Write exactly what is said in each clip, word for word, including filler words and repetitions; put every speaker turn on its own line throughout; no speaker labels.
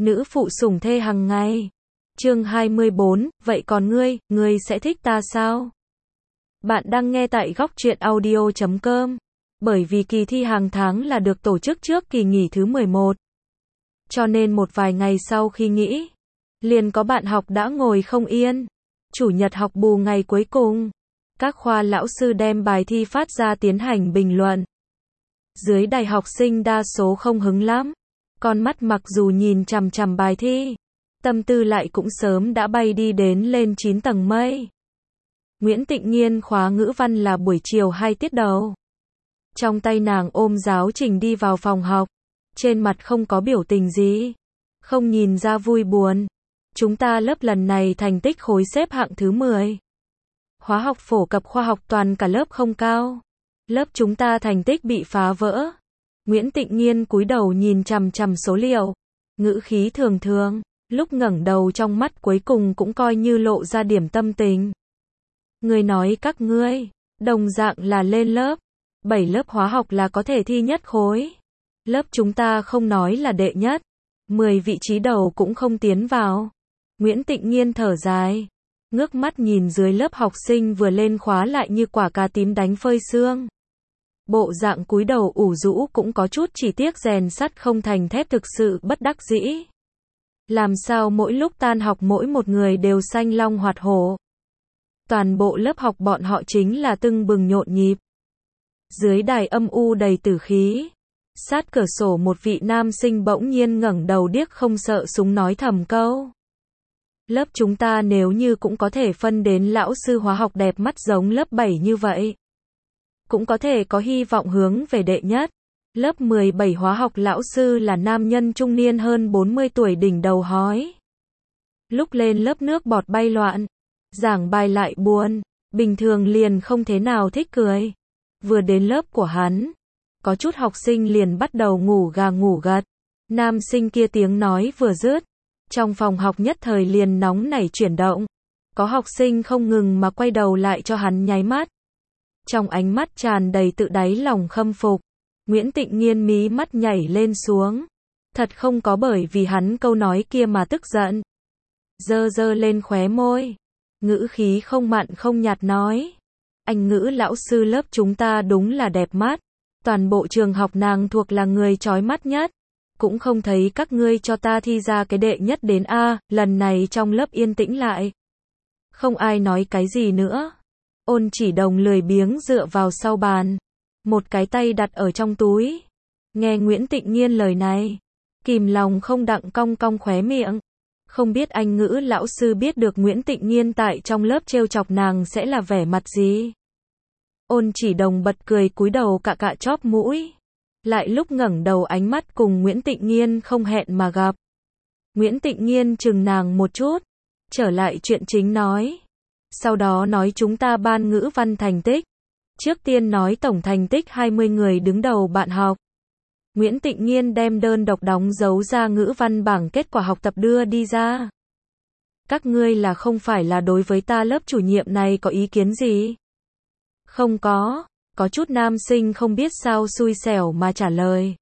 Nữ phụ sủng thê hàng ngày. Chương hai mươi bốn, vậy còn ngươi, ngươi sẽ thích ta sao? Bạn đang nghe tại góc truyện audio chấm com. Bởi vì kỳ thi hàng tháng là được tổ chức trước kỳ nghỉ thứ mười một. Cho nên một vài ngày sau khi nghỉ, liền có bạn học đã ngồi không yên. Chủ nhật học bù ngày cuối cùng, các khoa lão sư đem bài thi phát ra tiến hành bình luận. Dưới đài học sinh đa số không hứng lắm. Con mắt mặc dù nhìn chằm chằm bài thi, tâm tư lại cũng sớm đã bay đi đến lên chín tầng mây. Nguyễn Tịnh Nghiên khóa ngữ văn là buổi chiều hai tiết đầu. Trong tay nàng ôm giáo trình đi vào phòng học, trên mặt không có biểu tình gì, không nhìn ra vui buồn. Chúng ta lớp lần này thành tích khối xếp hạng thứ mười. Hóa học phổ cập khoa học toàn cả lớp không cao. Lớp chúng ta thành tích bị phá vỡ. Nguyễn Tịnh Nghiên cúi đầu nhìn chằm chằm số liệu, ngữ khí thường thường, lúc ngẩng đầu trong mắt cuối cùng cũng coi như lộ ra điểm tâm tình. Người nói các ngươi, đồng dạng là lên lớp, bảy lớp hóa học là có thể thi nhất khối. Lớp chúng ta không nói là đệ nhất, mười vị trí đầu cũng không tiến vào. Nguyễn Tịnh Nghiên thở dài, ngước mắt nhìn dưới lớp học sinh vừa lên khóa lại như quả cà tím đánh phơi sương. Bộ dạng cúi đầu ủ rũ cũng có chút chỉ tiếc rèn sắt không thành thép, thực sự bất đắc dĩ. Làm sao mỗi lúc tan học mỗi một người đều xanh long hoạt hổ. Toàn bộ lớp học bọn họ chính là tưng bừng nhộn nhịp. Dưới đài âm u đầy tử khí, sát cửa sổ một vị nam sinh bỗng nhiên ngẩng đầu điếc không sợ súng nói thầm câu. Lớp chúng ta nếu như cũng có thể phân đến lão sư hóa học đẹp mắt giống lớp bảy như vậy, cũng có thể có hy vọng hướng về đệ nhất. Lớp mười bảy hóa học lão sư là nam nhân trung niên hơn bốn mươi tuổi đỉnh đầu hói. Lúc lên lớp nước bọt bay loạn, giảng bài lại buồn, bình thường liền không thế nào thích cười. Vừa đến lớp của hắn, có chút học sinh liền bắt đầu ngủ gà ngủ gật. Nam sinh kia tiếng nói vừa dứt, trong phòng học nhất thời liền nóng nảy chuyển động. Có học sinh không ngừng mà quay đầu lại cho hắn nháy mắt. Trong ánh mắt tràn đầy tự đáy lòng khâm phục, Nguyễn Tịnh Nghiên mí mắt nhảy lên xuống. Thật không có bởi vì hắn câu nói kia mà tức giận. Dơ dơ lên khóe môi, ngữ khí không mặn không nhạt nói. Anh ngữ lão sư lớp chúng ta đúng là đẹp mắt. Toàn bộ trường học nàng thuộc là người chói mắt nhất. Cũng không thấy các ngươi cho ta thi ra cái đệ nhất đến A. Lần này trong lớp yên tĩnh lại, không ai nói cái gì nữa. Ôn Chỉ Đồng lười biếng dựa vào sau bàn, một cái tay đặt ở trong túi. Nghe Nguyễn Tịnh Nghiên lời này, kìm lòng không đặng cong cong khóe miệng. Không biết anh ngữ lão sư biết được Nguyễn Tịnh Nghiên tại trong lớp trêu chọc nàng sẽ là vẻ mặt gì. Ôn Chỉ Đồng bật cười cúi đầu cạ cạ chóp mũi. Lại lúc ngẩng đầu ánh mắt cùng Nguyễn Tịnh Nghiên không hẹn mà gặp. Nguyễn Tịnh Nghiên chừng nàng một chút, trở lại chuyện chính nói. Sau đó nói chúng ta ban ngữ văn thành tích. Trước tiên nói tổng thành tích hai mươi người đứng đầu bạn học. Nguyễn Tịnh Nghiên đem đơn độc đóng dấu ra ngữ văn bảng kết quả học tập đưa đi ra. Các ngươi là không phải là đối với ta lớp chủ nhiệm này có ý kiến gì? Không có, có chút nam sinh không biết sao xui xẻo mà trả lời.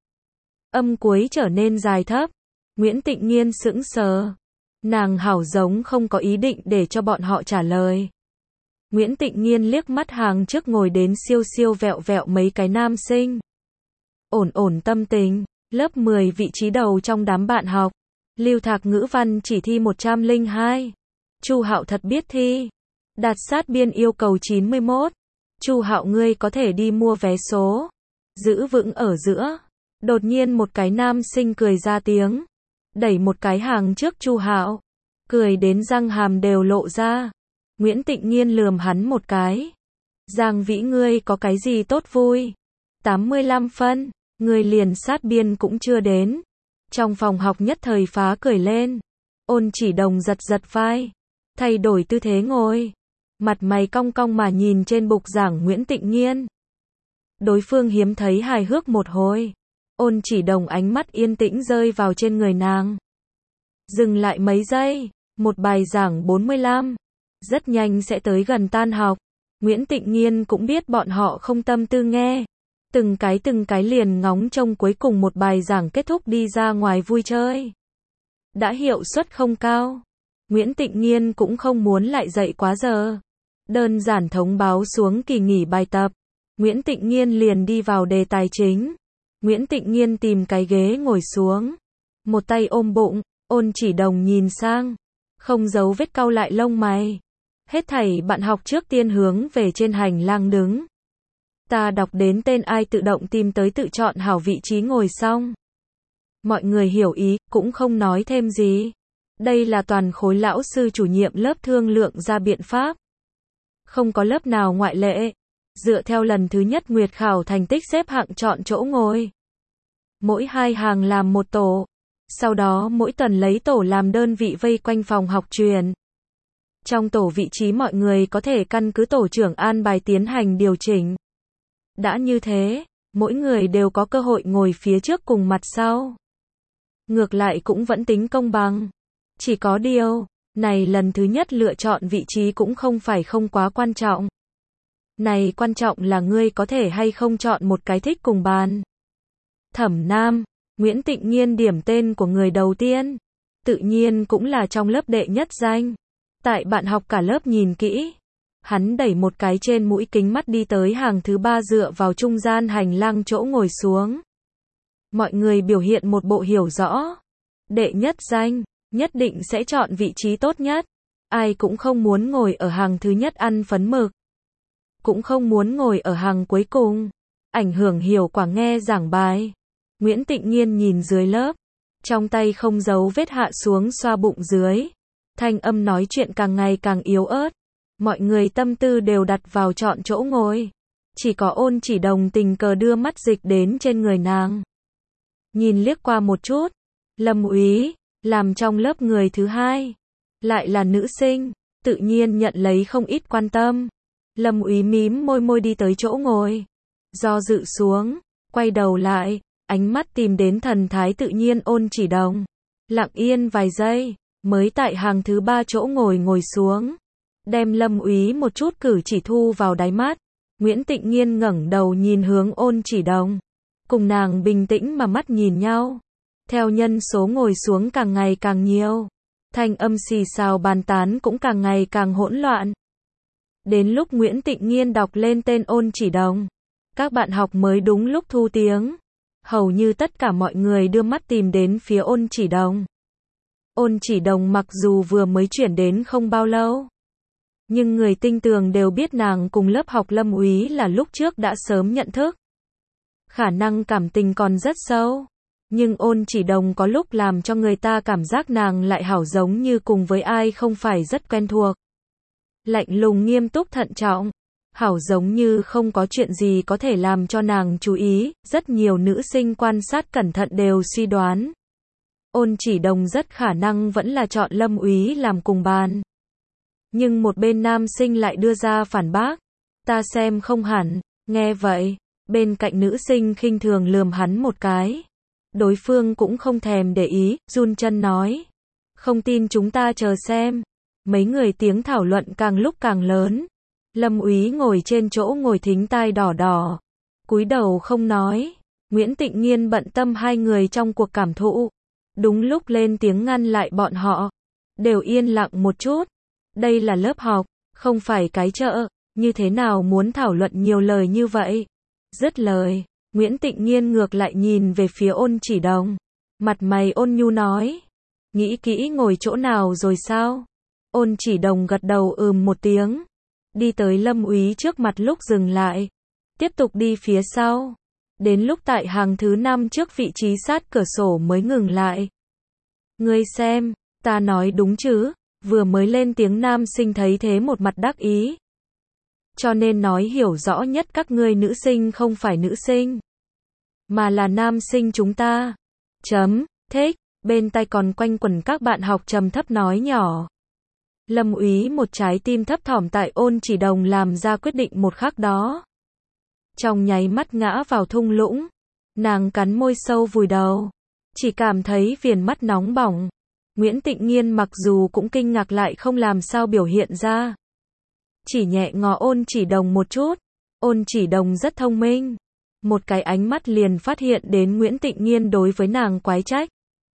Âm cuối trở nên dài thấp. Nguyễn Tịnh Nghiên sững sờ. Nàng hảo giống không có ý định để cho bọn họ trả lời. Nguyễn Tịnh Nghiên liếc mắt hàng trước ngồi đến siêu siêu vẹo vẹo mấy cái nam sinh. Ổn ổn tâm tình, lớp mười vị trí đầu trong đám bạn học. Lưu Thạc ngữ văn chỉ thi một trăm lẻ hai. Chu Hạo thật biết thi. Đạt sát biên yêu cầu chín mươi mốt. Chu Hạo ngươi có thể đi mua vé số. Giữ vững ở giữa. Đột nhiên một cái nam sinh cười ra tiếng. Đẩy một cái hàng trước Chu Hạo, cười đến răng hàm đều lộ ra. Nguyễn Tịnh Nghiên lườm hắn một cái. Giang Vĩ ngươi có cái gì tốt vui? tám mươi lăm phân, ngươi liền sát biên cũng chưa đến. Trong phòng học nhất thời phá cười lên. Ôn Chỉ Đồng giật giật vai, thay đổi tư thế ngồi, mặt mày cong cong mà nhìn trên bục giảng Nguyễn Tịnh Nghiên. Đối phương hiếm thấy hài hước một hồi. Ôn Chỉ Đồng ánh mắt yên tĩnh rơi vào trên người nàng. Dừng lại mấy giây, một bài giảng bốn mươi lăm. Rất nhanh sẽ tới gần tan học. Nguyễn Tịnh Nghiên cũng biết bọn họ không tâm tư nghe. Từng cái từng cái liền ngóng trông cuối cùng một bài giảng kết thúc đi ra ngoài vui chơi. đã hiệu suất không cao. Nguyễn Tịnh Nghiên cũng không muốn lại dậy quá giờ. Đơn giản thông báo xuống kỳ nghỉ bài tập. Nguyễn Tịnh Nghiên liền đi vào đề tài chính. Nguyễn Tịnh Nghiên tìm cái ghế ngồi xuống. Một tay ôm bụng, Ôn Chỉ Đồng nhìn sang. Không giấu vết cau lại lông mày. Hết thảy bạn học trước tiên hướng về trên hành lang đứng. Ta đọc đến tên ai tự động tìm tới tự chọn hảo vị trí ngồi xong. Mọi người hiểu ý, cũng không nói thêm gì. Đây là toàn khối lão sư chủ nhiệm lớp thương lượng ra biện pháp. Không có lớp nào ngoại lệ. Dựa theo lần thứ nhất Nguyệt khảo thành tích xếp hạng chọn chỗ ngồi. Mỗi hai hàng làm một tổ. Sau đó mỗi tuần lấy tổ làm đơn vị vây quanh phòng học truyền. Trong tổ vị trí mọi người có thể căn cứ tổ trưởng an bài tiến hành điều chỉnh. Đã như thế, mỗi người đều có cơ hội ngồi phía trước cùng mặt sau. Ngược lại cũng vẫn tính công bằng. Chỉ có điều, này lần thứ nhất lựa chọn vị trí cũng không phải không quá quan trọng. Này quan trọng là ngươi có thể hay không chọn một cái thích cùng bàn. Thẩm Nam, Nguyễn Tịnh Nghiên điểm tên của người đầu tiên. Tự nhiên cũng là trong lớp đệ nhất danh. Tại bạn học cả lớp nhìn kỹ. Hắn đẩy một cái trên mũi kính mắt đi tới hàng thứ ba dựa vào trung gian hành lang chỗ ngồi xuống. Mọi người biểu hiện một bộ hiểu rõ. Đệ nhất danh, nhất định sẽ chọn vị trí tốt nhất. Ai cũng không muốn ngồi ở hàng thứ nhất ăn phấn mực. Cũng không muốn ngồi ở hàng cuối cùng. Ảnh hưởng hiệu quả nghe giảng bài. Nguyễn Tịnh Nghiên nhìn dưới lớp. Trong tay không giấu vết hạ xuống xoa bụng dưới. Thanh âm nói chuyện càng ngày càng yếu ớt. Mọi người tâm tư đều đặt vào chọn chỗ ngồi. Chỉ có Ôn Chỉ Đồng tình cờ đưa mắt dịch đến trên người nàng. Nhìn liếc qua một chút. Lâm Úy, làm trong lớp người thứ hai. Lại là nữ sinh. Tự nhiên nhận lấy không ít quan tâm. Lâm Úy mím môi môi đi tới chỗ ngồi. Do dự xuống. Quay đầu lại. Ánh mắt tìm đến thần thái tự nhiên Ôn Chỉ Đồng. Lặng yên vài giây. Mới tại hàng thứ ba chỗ ngồi ngồi xuống. Đem Lâm Úy một chút cử chỉ thu vào đáy mắt. Nguyễn Tịnh Nghiên ngẩng đầu nhìn hướng Ôn Chỉ Đồng. Cùng nàng bình tĩnh mà mắt nhìn nhau. Theo nhân số ngồi xuống càng ngày càng nhiều. Thanh âm xì xào bàn tán cũng càng ngày càng hỗn loạn. Đến lúc Nguyễn Tịnh Nghiên đọc lên tên Ôn Chỉ Đồng. Các bạn học mới đúng lúc thu tiếng. Hầu như tất cả mọi người đưa mắt tìm đến phía Ôn Chỉ Đồng. Ôn Chỉ Đồng mặc dù vừa mới chuyển đến không bao lâu. Nhưng người tinh tường đều biết nàng cùng lớp học Lâm Úy là lúc trước đã sớm nhận thức. Khả năng cảm tình còn rất sâu. Nhưng Ôn Chỉ Đồng có lúc làm cho người ta cảm giác nàng lại hảo giống như cùng với ai không phải rất quen thuộc. Lạnh lùng nghiêm túc thận trọng. Hảo giống như không có chuyện gì có thể làm cho nàng chú ý. Rất nhiều nữ sinh quan sát cẩn thận đều suy đoán. Ôn Chỉ Đồng rất khả năng vẫn là chọn Lâm Úy làm cùng bàn. Nhưng một bên nam sinh lại đưa ra phản bác. Ta xem không hẳn. Nghe vậy, bên cạnh nữ sinh khinh thường lườm hắn một cái. Đối phương cũng không thèm để ý, run chân nói. Không tin chúng ta chờ xem. Mấy người tiếng thảo luận càng lúc càng lớn. Lâm Úy ngồi trên chỗ ngồi thính tai đỏ đỏ. Cúi đầu không nói. Nguyễn Tịnh Nghiên bận tâm hai người trong cuộc cảm thụ. Đúng lúc lên tiếng ngăn lại bọn họ. Đều yên lặng một chút. Đây là lớp học, không phải cái chợ. Như thế nào muốn thảo luận nhiều lời như vậy? Dứt lời, Nguyễn Tịnh Nghiên ngược lại nhìn về phía Ôn Chỉ Đồng. Mặt mày ôn nhu nói. Nghĩ kỹ ngồi chỗ nào rồi sao? Ôn Chỉ Đồng gật đầu ừm một tiếng. Đi tới Lâm Úy trước mặt lúc dừng lại. Tiếp tục đi phía sau. Đến lúc tại hàng thứ năm trước vị trí sát cửa sổ mới ngừng lại. Ngươi xem, ta nói đúng chứ? Vừa mới lên tiếng nam sinh thấy thế một mặt đắc ý. Cho nên nói hiểu rõ nhất các ngươi nữ sinh không phải nữ sinh. Mà là nam sinh chúng ta. Chấm, thích, bên tai còn quanh quẩn các bạn học trầm thấp nói nhỏ. Lâm Úy một trái tim thấp thỏm tại Ôn Chỉ Đồng làm ra quyết định một khắc đó. Trong nháy mắt ngã vào thung lũng. Nàng cắn môi sâu vùi đầu. Chỉ cảm thấy viền mắt nóng bỏng. Nguyễn Tịnh Nghiên mặc dù cũng kinh ngạc lại không làm sao biểu hiện ra. Chỉ nhẹ ngó Ôn Chỉ Đồng một chút. Ôn Chỉ Đồng rất thông minh. Một cái ánh mắt liền phát hiện đến Nguyễn Tịnh Nghiên đối với nàng quái trách.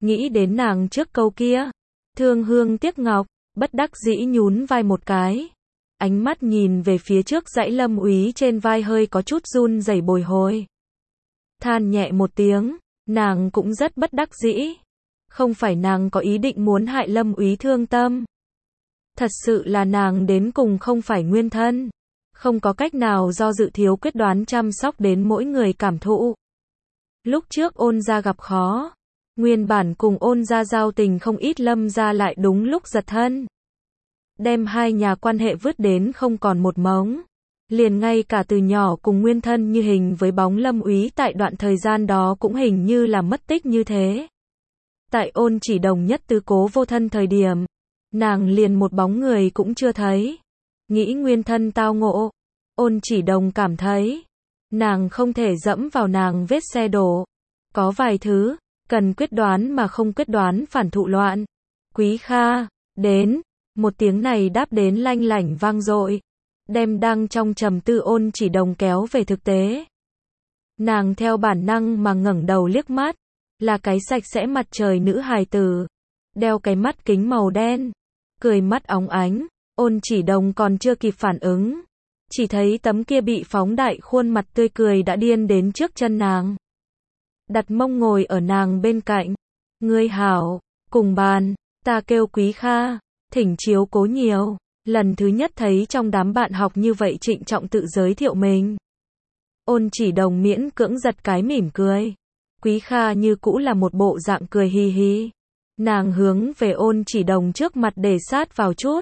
Nghĩ đến nàng trước câu kia, thương hương tiếc ngọc, bất đắc dĩ nhún vai một cái. Ánh mắt nhìn về phía trước dãy Lâm Úy trên vai hơi có chút run rẩy bồi hồi. Than nhẹ một tiếng, nàng cũng rất bất đắc dĩ. Không phải nàng có ý định muốn hại Lâm Úy thương tâm. Thật sự là nàng đến cùng không phải nguyên thân. Không có cách nào do dự thiếu quyết đoán chăm sóc đến mỗi người cảm thụ. Lúc trước Ôn gia gặp khó. Nguyên bản cùng Ôn gia giao tình không ít, Lâm gia lại đúng lúc giật thân. Đem hai nhà quan hệ vứt đến không còn một mống. Liền ngay cả từ nhỏ cùng nguyên thân như hình với bóng Lâm Úy tại đoạn thời gian đó cũng hình như là mất tích như thế. Tại Ôn Chỉ Đồng nhất tứ cố vô thân thời điểm, nàng liền một bóng người cũng chưa thấy. Nghĩ nguyên thân tao ngộ, Ôn Chỉ Đồng cảm thấy, nàng không thể dẫm vào nàng vết xe đổ. Có vài thứ, cần quyết đoán mà không quyết đoán phản thụ loạn. Quý Kha, đến, một tiếng này đáp đến lanh lảnh vang dội, đem đang trong trầm tư Ôn Chỉ Đồng kéo về thực tế. Nàng theo bản năng mà ngẩng đầu liếc mắt, là cái sạch sẽ mặt trời nữ hài tử, đeo cái mắt kính màu đen, cười mắt óng ánh. Ôn Chỉ Đồng còn chưa kịp phản ứng, chỉ thấy tấm kia bị phóng đại khuôn mặt tươi cười đã điên đến trước chân nàng. Đặt mông ngồi ở nàng bên cạnh. Ngươi hảo, cùng bàn, ta kêu Quý Kha, thỉnh chiếu cố nhiều. Lần thứ nhất thấy trong đám bạn học như vậy trịnh trọng tự giới thiệu mình. Ôn Chỉ Đồng miễn cưỡng giật cái mỉm cười. Quý Kha như cũ là một bộ dạng cười hi hi. Nàng hướng về Ôn Chỉ Đồng trước mặt để sát vào chút.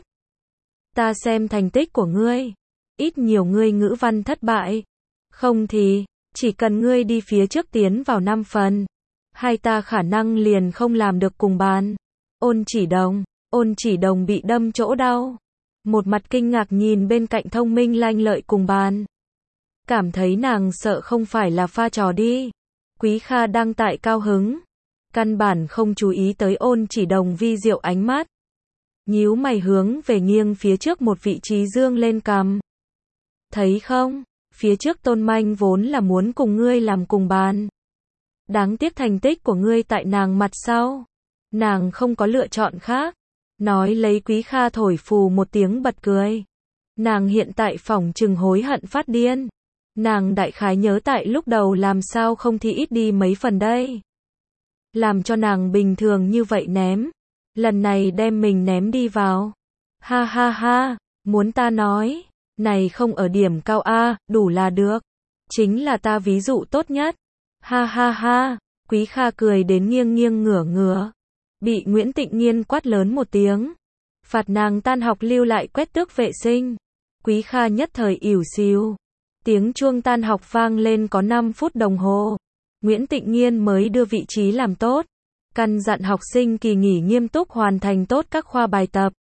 Ta xem thành tích của ngươi, ít nhiều ngươi ngữ văn thất bại. Không thì, chỉ cần ngươi đi phía trước tiến vào năm phần, hai ta khả năng liền không làm được cùng bàn. Ôn Chỉ Đồng, Ôn Chỉ Đồng bị đâm chỗ đau. Một mặt kinh ngạc nhìn bên cạnh thông minh lanh lợi cùng bàn. Cảm thấy nàng sợ không phải là pha trò đi. Quý Kha đang tại cao hứng. Căn bản không chú ý tới Ôn Chỉ Đồng vi diệu ánh mắt. Nhíu mày hướng về nghiêng phía trước một vị trí dương lên cằm. Thấy không, phía trước Tôn Manh vốn là muốn cùng ngươi làm cùng bàn. Đáng tiếc thành tích của ngươi tại nàng mặt sau. Nàng không có lựa chọn khác. Nói lấy Quý Kha thổi phù một tiếng bật cười. Nàng hiện tại phỏng chừng hối hận phát điên. Nàng đại khái nhớ tại lúc đầu làm sao không thì ít đi mấy phần đây. Làm cho nàng bình thường như vậy ném. Lần này đem mình ném đi vào. Ha ha ha, muốn ta nói, này không ở điểm cao A, đủ là được. Chính là ta ví dụ tốt nhất. Ha ha ha, Quý Kha cười đến nghiêng nghiêng ngửa ngửa. Bị Nguyễn Tịnh Nghiên quát lớn một tiếng. Phạt nàng tan học lưu lại quét tước vệ sinh. Quý Kha nhất thời ỉu xìu. Tiếng chuông tan học vang lên có năm phút đồng hồ. Nguyễn Tịnh Nghiên mới đưa vị trí làm tốt. Căn dặn học sinh kỳ nghỉ nghiêm túc hoàn thành tốt các khoa bài tập.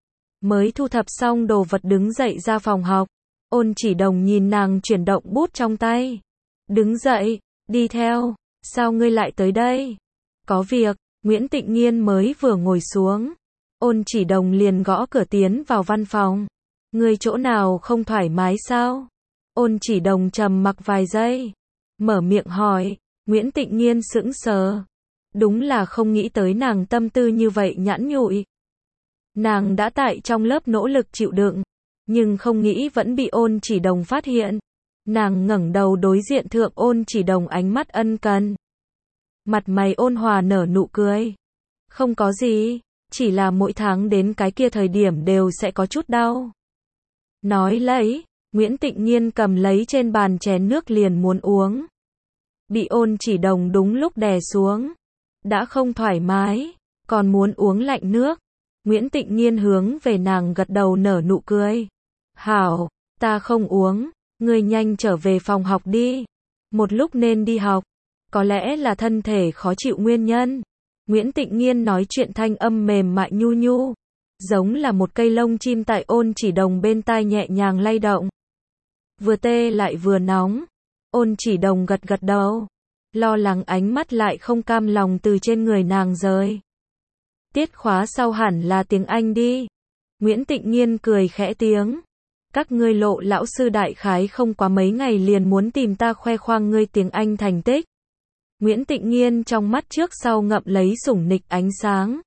Mới thu thập xong đồ vật đứng dậy ra phòng học. Ôn Chỉ Đồng nhìn nàng chuyển động bút trong tay. Đứng dậy, đi theo. Sao ngươi lại tới đây? Có việc. Nguyễn Tịnh Nghiên mới vừa ngồi xuống. Ôn Chỉ Đồng liền gõ cửa tiến vào văn phòng. Ngươi chỗ nào không thoải mái sao? Ôn Chỉ Đồng trầm mặc vài giây. Mở miệng hỏi. Nguyễn Tịnh Nghiên sững sờ. Đúng là không nghĩ tới nàng tâm tư như vậy nhẵn nhụi. Nàng đã tại trong lớp nỗ lực chịu đựng, nhưng không nghĩ vẫn bị Ôn Chỉ Đồng phát hiện. Nàng ngẩng đầu đối diện thượng Ôn Chỉ Đồng ánh mắt ân cần. Mặt mày ôn hòa nở nụ cười. Không có gì, chỉ là mỗi tháng đến cái kia thời điểm đều sẽ có chút đau. Nói lấy, Nguyễn Tịnh Nghiên cầm lấy trên bàn chén nước liền muốn uống. Bị Ôn Chỉ Đồng đúng lúc đè xuống. Đã không thoải mái, còn muốn uống lạnh nước. Nguyễn Tịnh Nghiên hướng về nàng gật đầu nở nụ cười. Hảo, ta không uống, ngươi nhanh trở về phòng học đi. Một lúc nên đi học, có lẽ là thân thể khó chịu nguyên nhân. Nguyễn Tịnh Nghiên nói chuyện thanh âm mềm mại nhu nhu, giống là một cây lông chim tại Ôn Chỉ Đồng bên tai nhẹ nhàng lay động. Vừa tê lại vừa nóng. Ôn Chỉ Đồng gật gật đầu. Lo lắng ánh mắt lại không cam lòng từ trên người nàng rời. Tiết khóa sau hẳn là tiếng Anh đi. Nguyễn Tịnh Nghiên cười khẽ tiếng. Các ngươi Lộ lão sư đại khái không quá mấy ngày liền muốn tìm ta khoe khoang ngươi tiếng Anh thành tích. Nguyễn Tịnh Nghiên trong mắt trước sau ngậm lấy sủng nịch ánh sáng.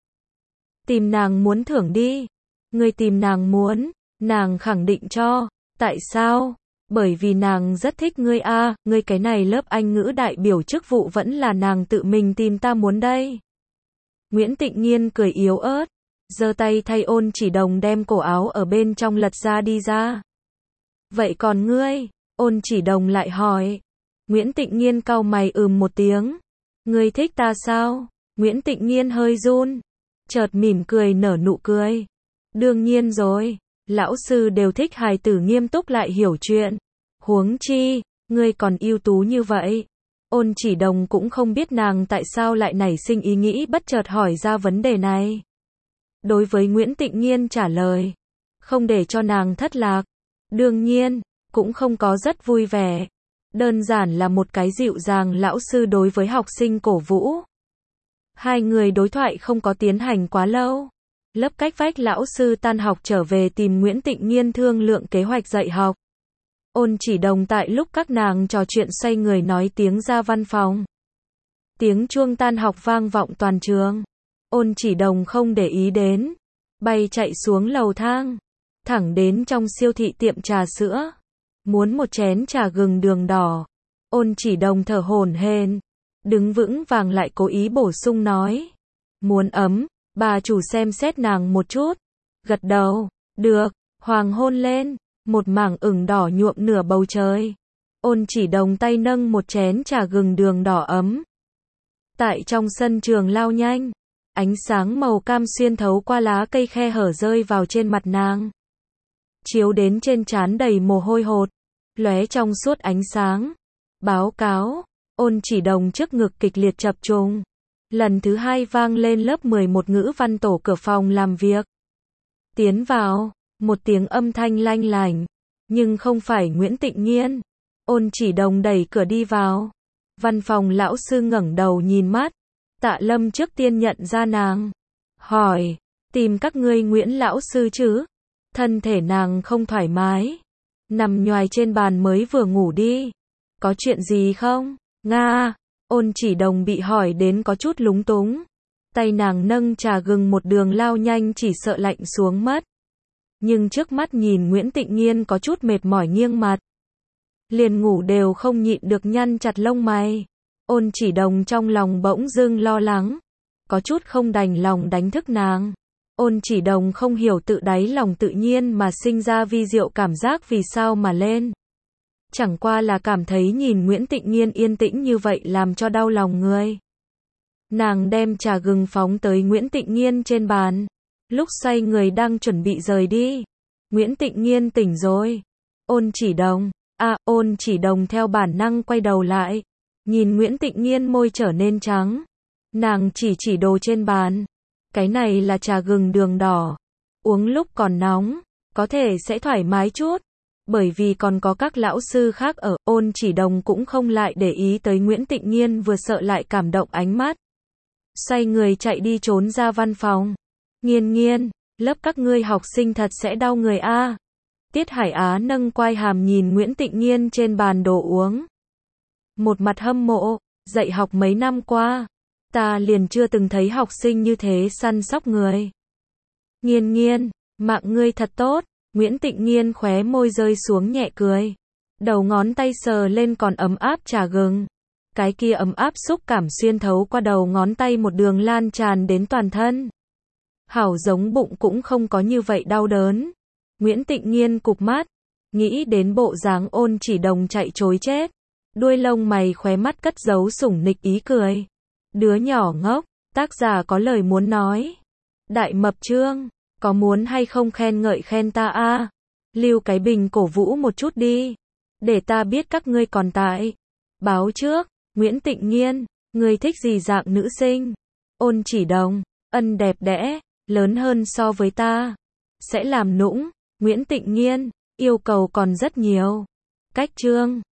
Tìm nàng muốn thưởng đi. Ngươi tìm nàng muốn, nàng khẳng định cho. Tại sao? Bởi vì nàng rất thích ngươi a, à, ngươi cái này lớp Anh ngữ đại biểu chức vụ vẫn là nàng tự mình tìm ta muốn đây. Nguyễn Tịnh Nghiên cười yếu ớt, giơ tay thay Ôn Chỉ Đồng đem cổ áo ở bên trong lật ra đi ra. Vậy còn ngươi? Ôn Chỉ Đồng lại hỏi. Nguyễn Tịnh Nghiên cau mày ừm một tiếng. Ngươi thích ta sao? Nguyễn Tịnh Nghiên hơi run, chợt mỉm cười nở nụ cười. Đương nhiên rồi, lão sư đều thích hài tử nghiêm túc lại hiểu chuyện. Huống chi, ngươi còn ưu tú như vậy. Ôn Chỉ Đồng cũng không biết nàng tại sao lại nảy sinh ý nghĩ bất chợt hỏi ra vấn đề này. Đối với Nguyễn Tịnh Nghiên trả lời, không để cho nàng thất lạc. Đương nhiên, cũng không có rất vui vẻ. Đơn giản là một cái dịu dàng lão sư đối với học sinh cổ vũ. Hai người đối thoại không có tiến hành quá lâu. Lớp cách vách lão sư tan học trở về tìm Nguyễn Tịnh Nghiên thương lượng kế hoạch dạy học. Ôn Chỉ Đồng tại lúc các nàng trò chuyện xoay người nói tiếng ra văn phòng. Tiếng chuông tan học vang vọng toàn trường. Ôn Chỉ Đồng không để ý đến, bay chạy xuống lầu thang, thẳng đến trong siêu thị tiệm trà sữa. Muốn một chén trà gừng đường đỏ. Ôn Chỉ Đồng thở hổn hển, đứng vững vàng lại cố ý bổ sung nói. Muốn ấm, bà chủ xem xét nàng một chút. Gật đầu, được, hoàng hôn lên, một mảng ửng đỏ nhuộm nửa bầu trời. Ôn Chỉ Đồng tay nâng một chén trà gừng đường đỏ ấm. Tại trong sân trường lao nhanh, ánh sáng màu cam xuyên thấu qua lá cây khe hở rơi vào trên mặt nàng. Chiếu đến trên trán đầy mồ hôi hột, lóe trong suốt ánh sáng. Báo cáo, Ôn Chỉ Đồng trước ngực kịch liệt chập trùng. Lần thứ hai vang lên lớp mười một ngữ văn tổ cửa phòng làm việc. Tiến vào, một tiếng âm thanh lanh lảnh, nhưng không phải Nguyễn Tịnh Nghiên. Ôn Chỉ Đồng đẩy cửa đi vào. Văn phòng lão sư ngẩng đầu nhìn mắt. Tạ Lâm trước tiên nhận ra nàng, hỏi, tìm các ngươi Nguyễn lão sư chứ? Thân thể nàng không thoải mái, nằm nhoài trên bàn mới vừa ngủ đi. Có chuyện gì không? Nga. Ôn Chỉ Đồng bị hỏi đến có chút lúng túng. Tay nàng nâng trà gừng một đường lao nhanh chỉ sợ lạnh xuống mất. Nhưng trước mắt nhìn Nguyễn Tịnh Nghiên có chút mệt mỏi nghiêng mặt. Liền ngủ đều không nhịn được nhăn chặt lông mày. Ôn Chỉ Đồng trong lòng bỗng dưng lo lắng. Có chút không đành lòng đánh thức nàng. Ôn Chỉ Đồng không hiểu tự đáy lòng tự nhiên mà sinh ra vi diệu cảm giác vì sao mà lên. Chẳng qua là cảm thấy nhìn Nguyễn Tịnh Nghiên yên tĩnh như vậy làm cho đau lòng người. Nàng đem trà gừng phóng tới Nguyễn Tịnh Nghiên trên bàn. Lúc xoay người đang chuẩn bị rời đi. Nguyễn Tịnh Nghiên tỉnh rồi. Ôn Chỉ Đồng. À, Ôn Chỉ Đồng theo bản năng quay đầu lại. Nhìn Nguyễn Tịnh Nghiên môi trở nên trắng. Nàng chỉ chỉ đồ trên bàn. Cái này là trà gừng đường đỏ. Uống lúc còn nóng, có thể sẽ thoải mái chút. Bởi vì còn có các lão sư khác ở. Ôn Chỉ Đồng cũng không lại để ý tới Nguyễn Tịnh Nghiên vừa sợ lại cảm động ánh mắt. Xoay người chạy đi trốn ra văn phòng. Nghiên Nghiên, lớp các ngươi học sinh thật sẽ đau người a. Tiết Hải Á nâng quai hàm nhìn Nguyễn Tịnh Nghiên trên bàn đồ uống. Một mặt hâm mộ, dạy học mấy năm qua, ta liền chưa từng thấy học sinh như thế săn sóc người. Nghiên Nghiên, mạng ngươi thật tốt. Nguyễn Tịnh Nghiên khóe môi rơi xuống nhẹ cười. Đầu ngón tay sờ lên còn ấm áp trà gừng. Cái kia ấm áp xúc cảm xuyên thấu qua đầu ngón tay một đường lan tràn đến toàn thân. Hảo giống bụng cũng không có như vậy đau đớn. Nguyễn Tịnh Nghiên cụp mắt, nghĩ đến bộ dáng Ôn Chỉ Đồng chạy trối chết. Đuôi lông mày khóe mắt cất giấu sủng nịch ý cười. Đứa nhỏ ngốc, tác giả có lời muốn nói. Đại Mập Trương, có muốn hay không khen ngợi khen ta a? À? Lưu cái bình cổ vũ một chút đi. Để ta biết các ngươi còn tại. Báo trước, Nguyễn Tịnh Nghiên, ngươi thích gì dạng nữ sinh? Ôn Chỉ Đồng, ân đẹp đẽ, lớn hơn so với ta. Sẽ làm nũng. Nguyễn Tịnh Nghiên, yêu cầu còn rất nhiều. Cách chương